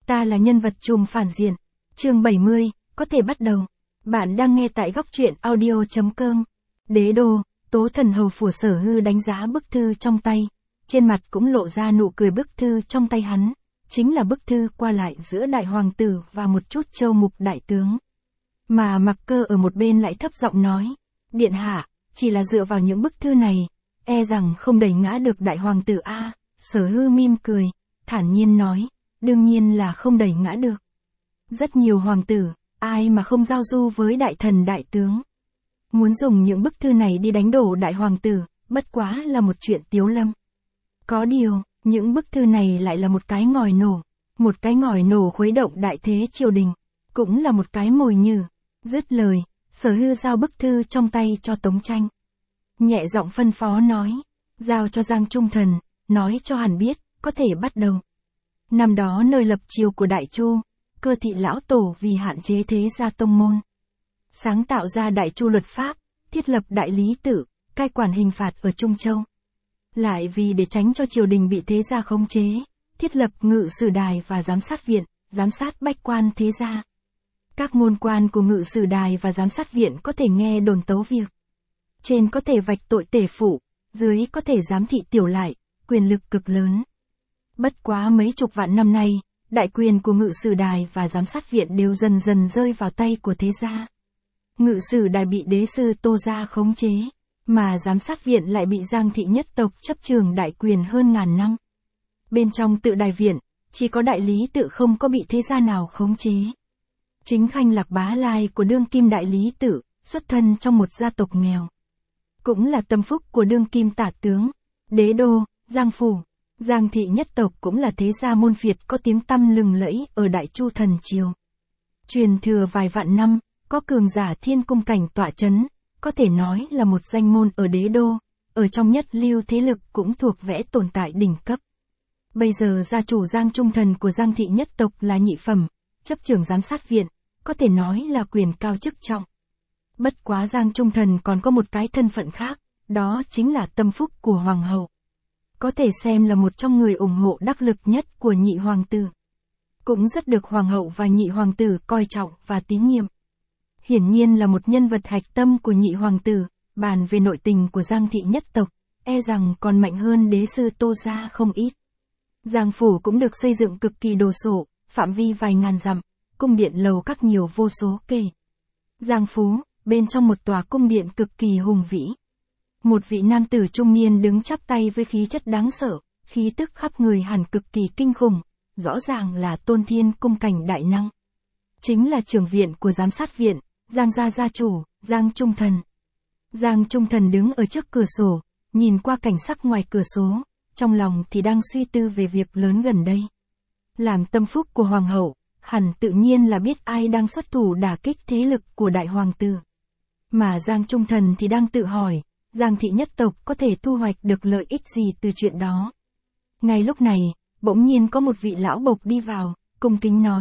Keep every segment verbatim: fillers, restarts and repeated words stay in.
Ta là nhân vật trùm phản diện. Chương bảy mươi, có thể bắt đầu. Bạn đang nghe tại góc truyện audio chấm com. Đế đô, Tố Thần Hầu Phủ Sở Hư đánh giá bức thư trong tay. Trên mặt cũng lộ ra nụ cười. Bức thư trong tay hắn chính là bức thư qua lại giữa đại hoàng tử và một chút châu mục đại tướng. Mà Mặc Cơ ở một bên lại thấp giọng nói, điện hạ, chỉ là dựa vào những bức thư này, e rằng không đẩy ngã được đại hoàng tử a. Sở Hư mỉm cười, thản nhiên nói, đương nhiên là không đẩy ngã được. Rất nhiều hoàng tử, ai mà không giao du với đại thần đại tướng. Muốn dùng những bức thư này đi đánh đổ đại hoàng tử, bất quá là một chuyện tiếu lâm. Có điều, những bức thư này lại là một cái ngòi nổ, một cái ngòi nổ khuấy động đại thế triều đình, cũng là một cái mồi nhử. Dứt lời, Sở Hư giao bức thư trong tay cho Tống Tranh. Nhẹ giọng phân phó nói, giao cho Giang Trung Thần, nói cho hắn biết, có thể bắt đầu. Năm đó nơi lập triều của Đại Chu, Cơ Thị lão tổ vì hạn chế thế gia tông môn, sáng tạo ra Đại Chu luật pháp, thiết lập đại lý tự, cai quản hình phạt ở Trung Châu. Lại vì để tránh cho triều đình bị thế gia khống chế, thiết lập ngự sử đài và giám sát viện, giám sát bách quan thế gia. Các môn quan của ngự sử đài và giám sát viện có thể nghe đồn tấu việc. Trên có thể vạch tội tể phụ, dưới có thể giám thị tiểu lại, quyền lực cực lớn. Bất quá mấy chục vạn năm nay, đại quyền của ngự sử đài và giám sát viện đều dần dần rơi vào tay của thế gia. Ngự sử đài bị đế sư Tô gia khống chế, mà giám sát viện lại bị Giang thị nhất tộc chấp trường đại quyền hơn ngàn năm. Bên trong tự đài viện, chỉ có đại lý tự không có bị thế gia nào khống chế. Chính Khanh Lạc Bá Lai của đương kim đại lý tự, xuất thân trong một gia tộc nghèo. Cũng là tâm phúc của đương kim tả tướng, Đế đô, Giang phủ. Giang thị nhất tộc cũng là thế gia môn phiệt có tiếng tăm lừng lẫy ở Đại Chu thần triều. Truyền thừa vài vạn năm, có cường giả thiên cung cảnh tọa chấn, có thể nói là một danh môn ở đế đô, ở trong nhất lưu thế lực cũng thuộc vẽ tồn tại đỉnh cấp. Bây giờ gia chủ Giang Trung Thần của Giang thị nhất tộc là nhị phẩm, chấp trưởng giám sát viện, có thể nói là quyền cao chức trọng. Bất quá Giang Trung Thần còn có một cái thân phận khác, đó chính là tâm phúc của hoàng hậu. Có thể xem là một trong người ủng hộ đắc lực nhất của nhị hoàng tử. Cũng rất được hoàng hậu và nhị hoàng tử coi trọng và tín nhiệm. Hiển nhiên là một nhân vật hạch tâm của nhị hoàng tử, bàn về nội tình của Giang thị nhất tộc, e rằng còn mạnh hơn đế sư Tô gia không ít. Giang phủ cũng được xây dựng cực kỳ đồ sộ, phạm vi vài ngàn dặm, cung điện lầu các nhiều vô số kể. Giang Phú, bên trong một tòa cung điện cực kỳ hùng vĩ. Một vị nam tử trung niên đứng chắp tay với khí chất đáng sợ, khí tức khắp người hẳn cực kỳ kinh khủng, rõ ràng là tôn thiên cung cảnh đại năng. Chính là trưởng viện của giám sát viện, Giang gia gia chủ, Giang Trung Thần. Giang Trung Thần đứng ở trước cửa sổ, nhìn qua cảnh sắc ngoài cửa sổ, trong lòng thì đang suy tư về việc lớn gần đây. Làm tâm phúc của hoàng hậu, hẳn tự nhiên là biết ai đang xuất thủ đả kích thế lực của đại hoàng tử. Mà Giang Trung Thần thì đang tự hỏi, Giang thị nhất tộc có thể thu hoạch được lợi ích gì từ chuyện đó. Ngay lúc này, bỗng nhiên có một vị lão bộc đi vào, cung kính nói.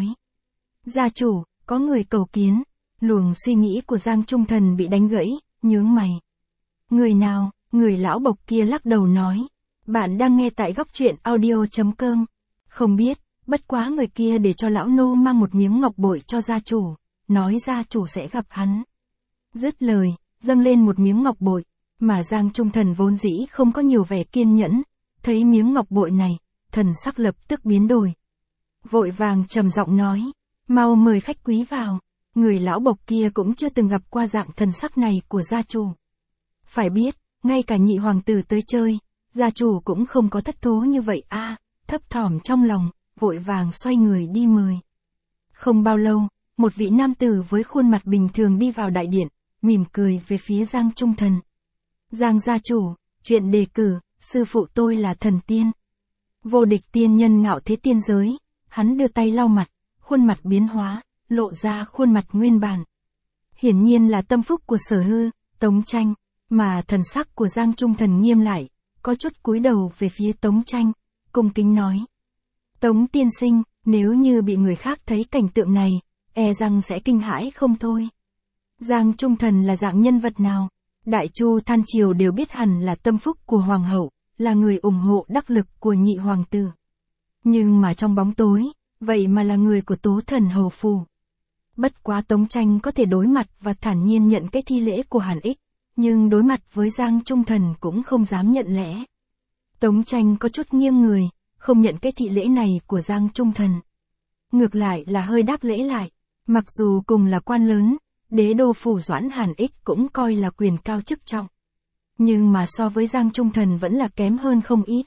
Gia chủ, có người cầu kiến. Luồng suy nghĩ của Giang Trung Thần bị đánh gãy, nhướng mày. Người nào? Người lão bộc kia lắc đầu nói. Bạn đang nghe tại góc truyện audio chấm com. Không biết, bất quá người kia để cho lão nô mang một miếng ngọc bội cho gia chủ, nói gia chủ sẽ gặp hắn. Dứt lời, dâng lên một miếng ngọc bội, mà Giang Trung Thần vốn dĩ không có nhiều vẻ kiên nhẫn, thấy miếng ngọc bội này, thần sắc lập tức biến đổi. Vội vàng trầm giọng nói, mau mời khách quý vào. Người lão bộc kia cũng chưa từng gặp qua dạng thần sắc này của gia chủ. Phải biết, ngay cả nhị hoàng tử tới chơi, gia chủ cũng không có thất thố như vậy a. À, thấp thỏm trong lòng, vội vàng xoay người đi mời. Không bao lâu, một vị nam tử với khuôn mặt bình thường đi vào đại điện, mỉm cười về phía Giang Trung Thần. Giang gia chủ, chuyện đề cử, sư phụ tôi là thần tiên. Vô địch tiên nhân ngạo thế tiên giới, hắn đưa tay lau mặt, khuôn mặt biến hóa, lộ ra khuôn mặt nguyên bản. Hiển nhiên là tâm phúc của Sở Hư, Tống Tranh, mà thần sắc của Giang Trung Thần nghiêm lại, có chút cúi đầu về phía Tống Tranh, cung kính nói. Tống tiên sinh, nếu như bị người khác thấy cảnh tượng này, e rằng sẽ kinh hãi không thôi. Giang Trung Thần là dạng nhân vật nào? Đại Chu Than Triều đều biết hẳn là tâm phúc của hoàng hậu, là người ủng hộ đắc lực của nhị hoàng tử. Nhưng mà trong bóng tối, vậy mà là người của Tố Thần Hầu Phủ. Bất quá Tống Tranh có thể đối mặt và thản nhiên nhận cái thi lễ của Hàn Ích, nhưng đối mặt với Giang Trung Thần cũng không dám nhận lẽ. Tống Tranh có chút nghiêng người, không nhận cái thị lễ này của Giang Trung Thần. Ngược lại là hơi đáp lễ lại, mặc dù cùng là quan lớn, đế đô phủ Doãn Hàn Ích cũng coi là quyền cao chức trọng. Nhưng mà so với Giang Trung Thần vẫn là kém hơn không ít.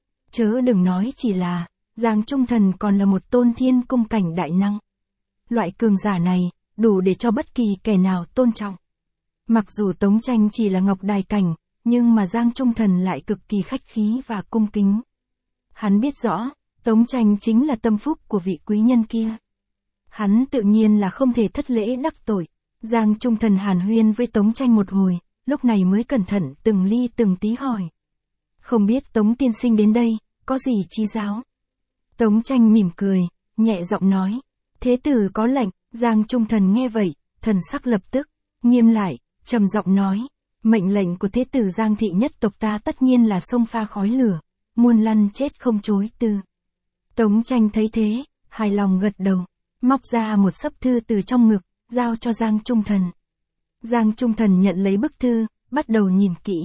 Chớ đừng nói chỉ là, Giang Trung Thần còn là một tôn thiên cung cảnh đại năng. Loại cường giả này, đủ để cho bất kỳ kẻ nào tôn trọng. Mặc dù Tống Tranh chỉ là ngọc đài cảnh, nhưng mà Giang Trung Thần lại cực kỳ khách khí và cung kính. Hắn biết rõ, Tống Tranh chính là tâm phúc của vị quý nhân kia. Hắn tự nhiên là không thể thất lễ đắc tội. Giang Trung Thần hàn huyên với Tống Tranh một hồi, lúc này mới cẩn thận từng ly từng tí hỏi. Không biết Tống tiên sinh đến đây, có gì chi giáo? Tống Tranh mỉm cười, nhẹ giọng nói. Thế tử có lệnh. Giang Trung Thần nghe vậy, thần sắc lập tức nghiêm lại, trầm giọng nói. Mệnh lệnh của thế tử Giang thị nhất tộc ta tất nhiên là xông pha khói lửa, muôn lăn chết không chối từ. Tống Tranh thấy thế, hài lòng gật đầu, móc ra một xấp thư từ trong ngực, giao cho Giang Trung Thần. Giang Trung Thần nhận lấy bức thư, bắt đầu nhìn kỹ.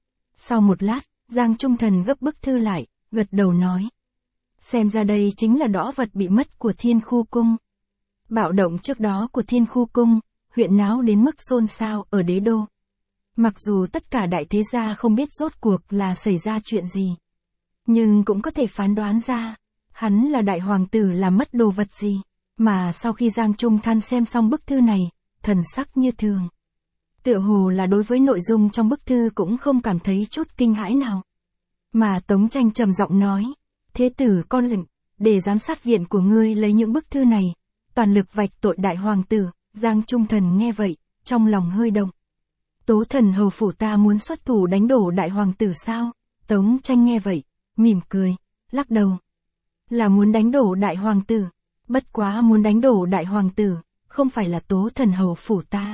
Sau một lát, Giang Trung Thần gấp bức thư lại, gật đầu nói. Xem ra đây chính là đõ vật bị mất của Thiên Khu Cung. Bạo động trước đó của Thiên Khu Cung, huyện náo đến mức xôn xao ở đế đô. Mặc dù tất cả đại thế gia không biết rốt cuộc là xảy ra chuyện gì, nhưng cũng có thể phán đoán ra, hắn là đại hoàng tử làm mất đồ vật gì. Mà sau khi Giang Trung Thần xem xong bức thư này, thần sắc như thường. Tựa hồ là đối với nội dung trong bức thư cũng không cảm thấy chút kinh hãi nào. Mà Tống Tranh trầm giọng nói, thế tử con lệnh, để giám sát viện của ngươi lấy những bức thư này, toàn lực vạch tội đại hoàng tử. Giang Trung Thần nghe vậy, trong lòng hơi động. Tố Thần Hầu Phủ ta muốn xuất thủ đánh đổ đại hoàng tử sao? Tống Tranh nghe vậy, mỉm cười, lắc đầu. Là muốn đánh đổ đại hoàng tử. Bất quá muốn đánh đổ đại hoàng tử, không phải là Tố Thần Hầu Phủ ta,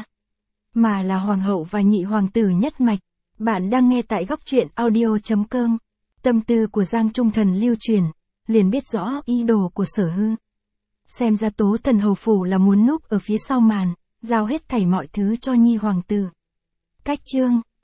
mà là hoàng hậu và nhị hoàng tử nhất mạch. Bạn đang nghe tại góc truyện audio chấm com. Tâm tư của Giang Trung Thần lưu truyền, liền biết rõ ý đồ của Sở Hư. Xem ra Tố Thần Hầu Phủ là muốn núp ở phía sau màn, giao hết thảy mọi thứ cho nhi hoàng tử. Cách chương